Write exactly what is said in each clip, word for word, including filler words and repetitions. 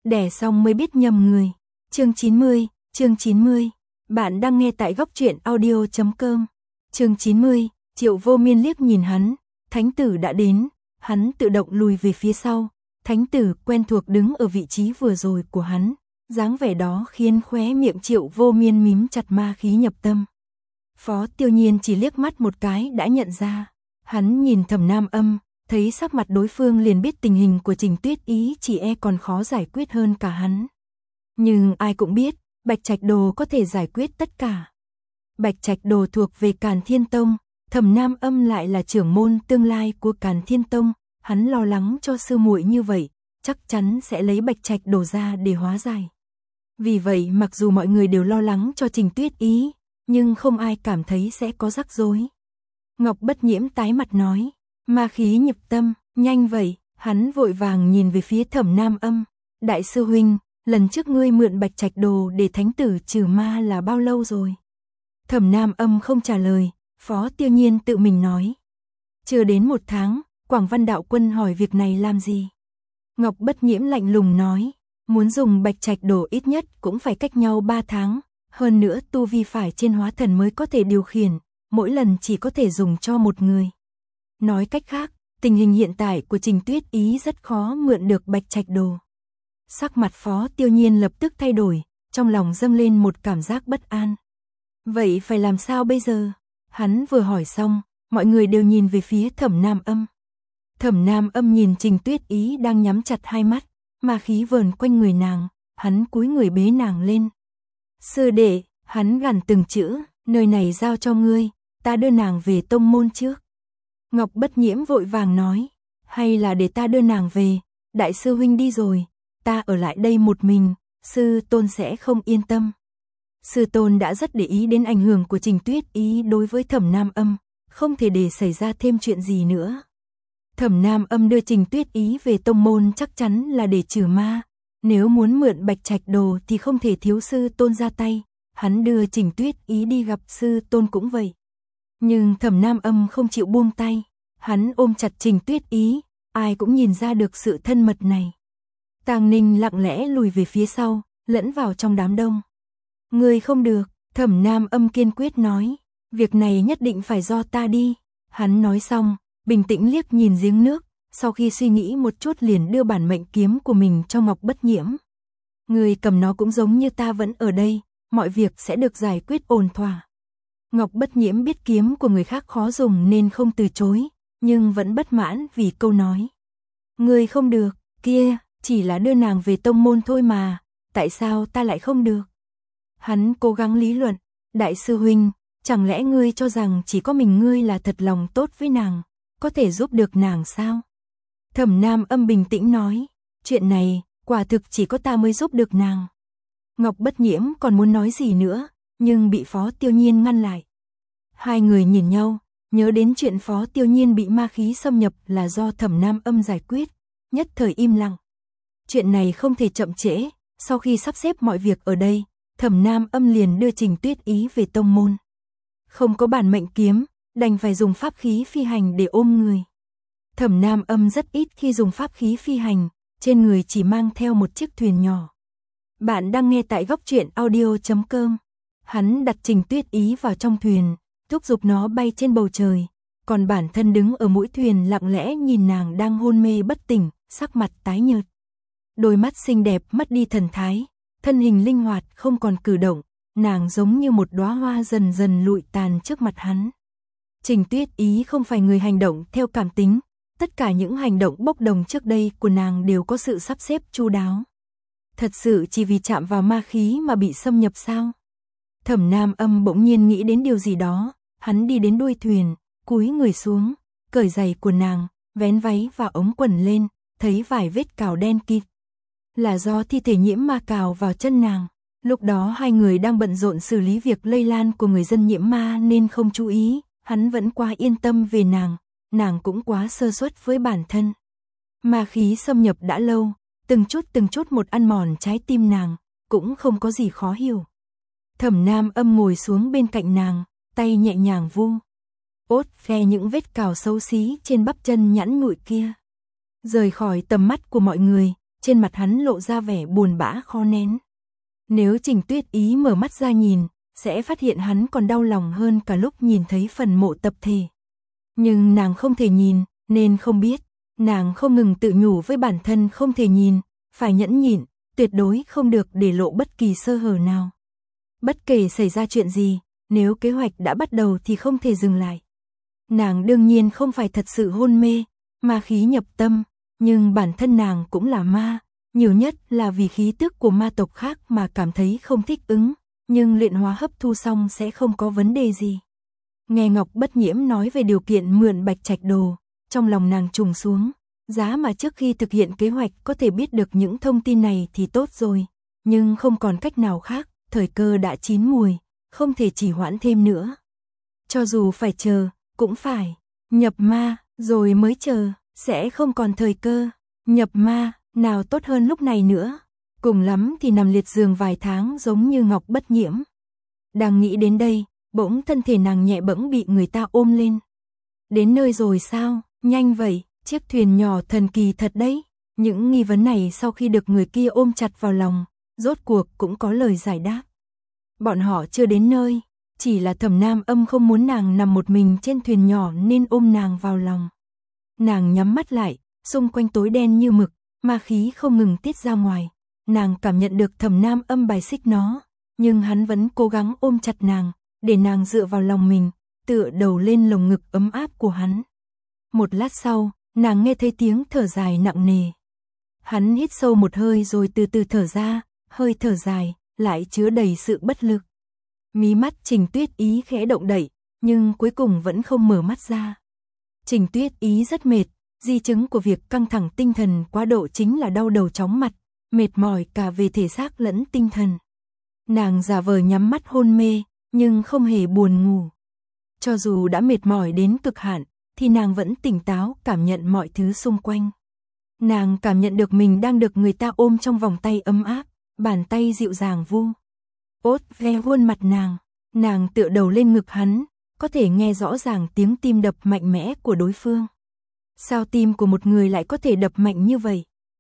đẻ xong mới biết nhầm người. Chương chín mươi, chương chín mươi. Bạn đang nghe tại góc truyện audio chấm com. Chương chín mươi, Triệu Vô Miên liếc nhìn hắn, thánh tử đã đến, hắn tự động lùi về phía sau, thánh tử quen thuộc đứng ở vị trí vừa rồi của hắn, dáng vẻ đó khiến khóe miệng Triệu Vô Miên mím chặt, ma khí nhập tâm. Phó Tiêu Nhiên chỉ liếc mắt một cái đã nhận ra, hắn nhìn Thẩm Nam Âm, thấy sắc mặt đối phương liền biết tình hình của Trình Tuyết Ý chỉ e còn khó giải quyết hơn cả hắn. Nhưng ai cũng biết, Bạch Trạch Đồ có thể giải quyết tất cả. Bạch Trạch Đồ thuộc về Càn Thiên Tông, Thẩm Nam Âm lại là trưởng môn tương lai của Càn Thiên Tông, hắn lo lắng cho sư muội như vậy, chắc chắn sẽ lấy Bạch Trạch Đồ ra để hóa giải. Vì vậy mặc dù mọi người đều lo lắng cho Trình Tuyết Ý, nhưng không ai cảm thấy sẽ có rắc rối. Ngọc Bất Nhiễm tái mặt nói, ma khí nhập tâm, nhanh vậy, hắn vội vàng nhìn về phía Thẩm Nam Âm, đại sư huynh, lần trước ngươi mượn Bạch Trạch Đồ để thánh tử trừ ma là bao lâu rồi? Thẩm Nam Âm không trả lời, Phó Tiêu Nhiên tự mình nói. Chưa đến một tháng, Quảng Văn đạo quân hỏi việc này làm gì? Ngọc Bất Nhiễm lạnh lùng nói, muốn dùng Bạch Trạch Đồ ít nhất cũng phải cách nhau ba tháng, hơn nữa tu vi phải trên hóa thần mới có thể điều khiển, mỗi lần chỉ có thể dùng cho một người. Nói cách khác, tình hình hiện tại của Trình Tuyết Ý rất khó mượn được Bạch Trạch Đồ. Sắc mặt Phó Tiêu Nhiên lập tức thay đổi, trong lòng dâng lên một cảm giác bất an. Vậy phải làm sao bây giờ? Hắn vừa hỏi xong, mọi người đều nhìn về phía Thẩm Nam Âm. Thẩm Nam Âm nhìn Trình Tuyết Ý đang nhắm chặt hai mắt, ma khí vờn quanh người nàng, hắn cúi người bế nàng lên. Sư đệ, hắn gằn từng chữ, nơi này giao cho ngươi, ta đưa nàng về tông môn trước. Ngọc Bất Nhiễm vội vàng nói, hay là để ta đưa nàng về, đại sư huynh đi rồi, ta ở lại đây một mình, sư tôn sẽ không yên tâm. Sư tôn đã rất để ý đến ảnh hưởng của Trình Tuyết Ý đối với Thẩm Nam Âm, không thể để xảy ra thêm chuyện gì nữa. Thẩm Nam Âm đưa Trình Tuyết Ý về tông môn chắc chắn là để trừ ma, nếu muốn mượn Bạch Trạch Đồ thì không thể thiếu sư tôn ra tay, hắn đưa Trình Tuyết Ý đi gặp sư tôn cũng vậy. Nhưng Thẩm Nam Âm không chịu buông tay, hắn ôm chặt Trình Tuyết Ý, ai cũng nhìn ra được sự thân mật này. Tàng Ninh lặng lẽ lùi về phía sau, lẫn vào trong đám đông. Ngươi không được, Thẩm Nam Âm kiên quyết nói, việc này nhất định phải do ta đi. Hắn nói xong, bình tĩnh liếc nhìn giếng nước, sau khi suy nghĩ một chút liền đưa bản mệnh kiếm của mình cho Ngọc Bất Nhiễm. Ngươi cầm nó cũng giống như ta vẫn ở đây, mọi việc sẽ được giải quyết ổn thỏa. Ngọc Bất Nhiễm biết kiếm của người khác khó dùng nên không từ chối, nhưng vẫn bất mãn vì câu nói. Ngươi không được, kia, chỉ là đưa nàng về tông môn thôi mà, tại sao ta lại không được? Hắn cố gắng lý luận, đại sư huynh, chẳng lẽ ngươi cho rằng chỉ có mình ngươi là thật lòng tốt với nàng, có thể giúp được nàng sao? Thẩm Nam Âm bình tĩnh nói, chuyện này, quả thực chỉ có ta mới giúp được nàng. Ngọc Bất Nhiễm còn muốn nói gì nữa, nhưng bị Phó Tiêu Nhiên ngăn lại. Hai người nhìn nhau, nhớ đến chuyện Phó Tiêu Nhiên bị ma khí xâm nhập là do Thẩm Nam Âm giải quyết, nhất thời im lặng. Chuyện này không thể chậm trễ, sau khi sắp xếp mọi việc ở đây, Thẩm Nam Âm liền đưa Trình Tuyết Ý về tông môn. Không có bản mệnh kiếm, đành phải dùng pháp khí phi hành để ôm người. Thẩm Nam Âm rất ít khi dùng pháp khí phi hành, trên người chỉ mang theo một chiếc thuyền nhỏ. Bạn đang nghe tại góc truyện audio chấm com. Hắn đặt Trình Tuyết Ý vào trong thuyền, thúc giục nó bay trên bầu trời, còn bản thân đứng ở mũi thuyền lặng lẽ nhìn nàng đang hôn mê bất tỉnh, sắc mặt tái nhợt. Đôi mắt xinh đẹp mất đi thần thái, thân hình linh hoạt không còn cử động, nàng giống như một đóa hoa dần dần lụi tàn trước mặt hắn. Trình Tuyết Ý không phải người hành động theo cảm tính, tất cả những hành động bốc đồng trước đây của nàng đều có sự sắp xếp chu đáo. Thật sự chỉ vì chạm vào ma khí mà bị xâm nhập sao? Thẩm Nam Âm bỗng nhiên nghĩ đến điều gì đó, hắn đi đến đuôi thuyền, cúi người xuống, cởi giày của nàng, vén váy và ống quần lên, thấy vài vết cào đen kịt. Là do thi thể nhiễm ma cào vào chân nàng. Lúc đó hai người đang bận rộn xử lý việc lây lan của người dân nhiễm ma nên không chú ý, hắn vẫn quá yên tâm về nàng, nàng cũng quá sơ suất với bản thân. Ma khí xâm nhập đã lâu, từng chút từng chút một ăn mòn trái tim nàng, cũng không có gì khó hiểu. Thẩm Nam Âm ngồi xuống bên cạnh nàng, tay nhẹ nhàng vu ốt phe những vết cào xấu xí trên bắp chân nhẵn nhụi kia. Rời khỏi tầm mắt của mọi người, trên mặt hắn lộ ra vẻ buồn bã khó nén. Nếu Trình Tuyết Ý mở mắt ra nhìn, sẽ phát hiện hắn còn đau lòng hơn cả lúc nhìn thấy phần mộ tập thể. Nhưng nàng không thể nhìn, nên không biết. Nàng không ngừng tự nhủ với bản thân không thể nhìn, phải nhẫn nhịn, tuyệt đối không được để lộ bất kỳ sơ hở nào. Bất kể xảy ra chuyện gì, nếu kế hoạch đã bắt đầu thì không thể dừng lại. Nàng đương nhiên không phải thật sự hôn mê, ma khí nhập tâm, nhưng bản thân nàng cũng là ma, nhiều nhất là vì khí tức của ma tộc khác mà cảm thấy không thích ứng, nhưng luyện hóa hấp thu xong sẽ không có vấn đề gì. Nghe Ngọc Bất Nhiễm nói về điều kiện mượn Bạch Trạch Đồ, trong lòng nàng trùng xuống, giá mà trước khi thực hiện kế hoạch có thể biết được những thông tin này thì tốt rồi, nhưng không còn cách nào khác, thời cơ đã chín mùi, không thể trì hoãn thêm nữa. Cho dù phải chờ, cũng phải nhập ma, rồi mới chờ, sẽ không còn thời cơ. Nhập ma, nào tốt hơn lúc này nữa. Cùng lắm thì nằm liệt giường vài tháng giống như Ngọc Bất Nhiễm. Đang nghĩ đến đây, bỗng thân thể nàng nhẹ bẫng bị người ta ôm lên. Đến nơi rồi sao, nhanh vậy, chiếc thuyền nhỏ thần kỳ thật đấy. Những nghi vấn này sau khi được người kia ôm chặt vào lòng, rốt cuộc cũng có lời giải đáp. Bọn họ chưa đến nơi, chỉ là Thẩm Nam Âm không muốn nàng nằm một mình trên thuyền nhỏ nên ôm nàng vào lòng. Nàng nhắm mắt lại, xung quanh tối đen như mực, ma khí không ngừng tiết ra ngoài. Nàng cảm nhận được Thẩm Nam Âm bài xích nó, nhưng hắn vẫn cố gắng ôm chặt nàng, để nàng dựa vào lòng mình, tựa đầu lên lồng ngực ấm áp của hắn. Một lát sau, nàng nghe thấy tiếng thở dài nặng nề. Hắn hít sâu một hơi rồi từ từ thở ra, hơi thở dài, lại chứa đầy sự bất lực. Mí mắt Trình Tuyết Ý khẽ động đậy, nhưng cuối cùng vẫn không mở mắt ra. Trình Tuyết Ý rất mệt, di chứng của việc căng thẳng tinh thần quá độ chính là đau đầu chóng mặt, mệt mỏi cả về thể xác lẫn tinh thần. Nàng giả vờ nhắm mắt hôn mê, nhưng không hề buồn ngủ. Cho dù đã mệt mỏi đến cực hạn, thì nàng vẫn tỉnh táo cảm nhận mọi thứ xung quanh. Nàng cảm nhận được mình đang được người ta ôm trong vòng tay ấm áp, bàn tay dịu dàng vu ốt ve khuôn mặt nàng. Nàng tựa đầu lên ngực hắn, có thể nghe rõ ràng tiếng tim đập mạnh mẽ của đối phương. Sao tim của một người lại có thể đập mạnh như vậy?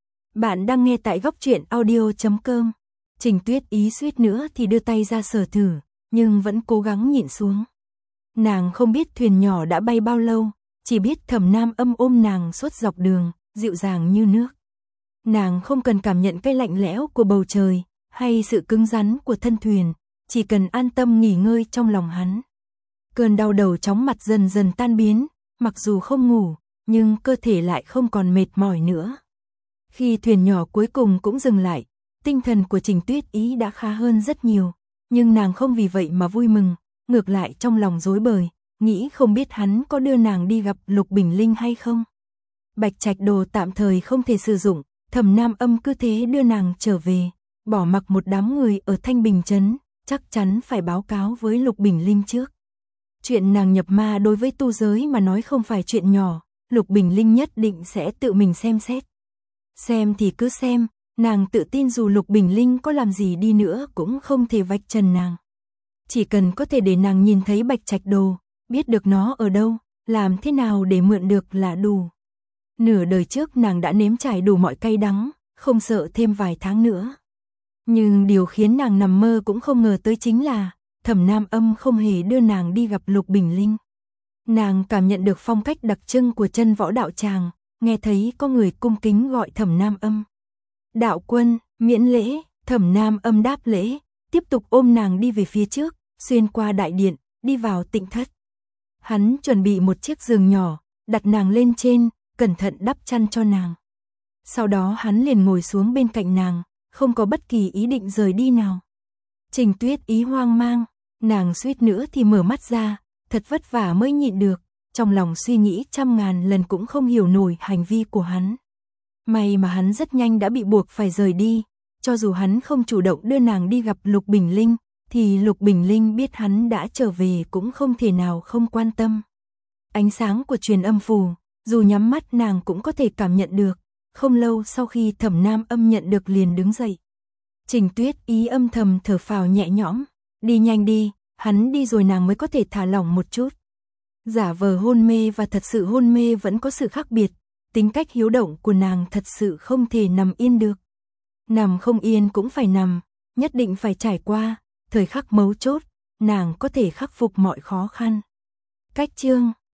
Bạn đang nghe tại góc truyện audio chấm com. Trình Tuyết Ý suýt nữa thì đưa tay ra sờ thử, nhưng vẫn cố gắng nhịn xuống. Nàng không biết thuyền nhỏ đã bay bao lâu, chỉ biết Thẩm Nam Âm ôm nàng suốt dọc đường, dịu dàng như nước. Nàng không cần cảm nhận cái lạnh lẽo của bầu trời, hay sự cứng rắn của thân thuyền, chỉ cần an tâm nghỉ ngơi trong lòng hắn. Cơn đau đầu chóng mặt dần dần tan biến, mặc dù không ngủ, nhưng cơ thể lại không còn mệt mỏi nữa. Khi thuyền nhỏ cuối cùng cũng dừng lại, tinh thần của Trình Tuyết Ý đã khá hơn rất nhiều, nhưng nàng không vì vậy mà vui mừng, ngược lại trong lòng rối bời, nghĩ không biết hắn có đưa nàng đi gặp Lục Bình Linh hay không. Bạch Trạch Đồ tạm thời không thể sử dụng, Thẩm Nam Âm cứ thế đưa nàng trở về, bỏ mặc một đám người ở Thanh Bình Trấn, chắc chắn phải báo cáo với Lục Bình Linh trước. Chuyện nàng nhập ma đối với tu giới mà nói không phải chuyện nhỏ, Lục Bình Linh nhất định sẽ tự mình xem xét. Xem thì cứ xem, nàng tự tin dù Lục Bình Linh có làm gì đi nữa cũng không thể vạch trần nàng. Chỉ cần có thể để nàng nhìn thấy Bạch Trạch Đồ, biết được nó ở đâu, làm thế nào để mượn được là đủ. Nửa đời trước nàng đã nếm trải đủ mọi cay đắng, không sợ thêm vài tháng nữa. Nhưng điều khiến nàng nằm mơ cũng không ngờ tới chính là Thẩm Nam Âm không hề đưa nàng đi gặp Lục Bình Linh. Nàng cảm nhận được phong cách đặc trưng của chân võ đạo tràng, nghe thấy có người cung kính gọi Thẩm Nam Âm. Đạo quân, miễn lễ, Thẩm Nam Âm đáp lễ, tiếp tục ôm nàng đi về phía trước, xuyên qua đại điện, đi vào tịnh thất. Hắn chuẩn bị một chiếc giường nhỏ, đặt nàng lên trên, cẩn thận đắp chăn cho nàng. Sau đó hắn liền ngồi xuống bên cạnh nàng, không có bất kỳ ý định rời đi nào. Trình Tuyết Ý hoang mang, nàng suýt nữa thì mở mắt ra, thật vất vả mới nhịn được, trong lòng suy nghĩ trăm ngàn lần cũng không hiểu nổi hành vi của hắn. May mà hắn rất nhanh đã bị buộc phải rời đi, cho dù hắn không chủ động đưa nàng đi gặp Lục Bình Linh, thì Lục Bình Linh biết hắn đã trở về cũng không thể nào không quan tâm. Ánh sáng của truyền âm phù, dù nhắm mắt nàng cũng có thể cảm nhận được, không lâu sau khi Thẩm Nam Âm nhận được liền đứng dậy. Trình Tuyết Ý âm thầm thở phào nhẹ nhõm, đi nhanh đi, hắn đi rồi nàng mới có thể thả lỏng một chút. Giả vờ hôn mê và thật sự hôn mê vẫn có sự khác biệt, Tính cách hiếu động của nàng thật sự không thể nằm yên được. Nằm không yên cũng phải nằm, nhất định phải trải qua, thời khắc mấu chốt, nàng có thể khắc phục mọi khó khăn. Cách chương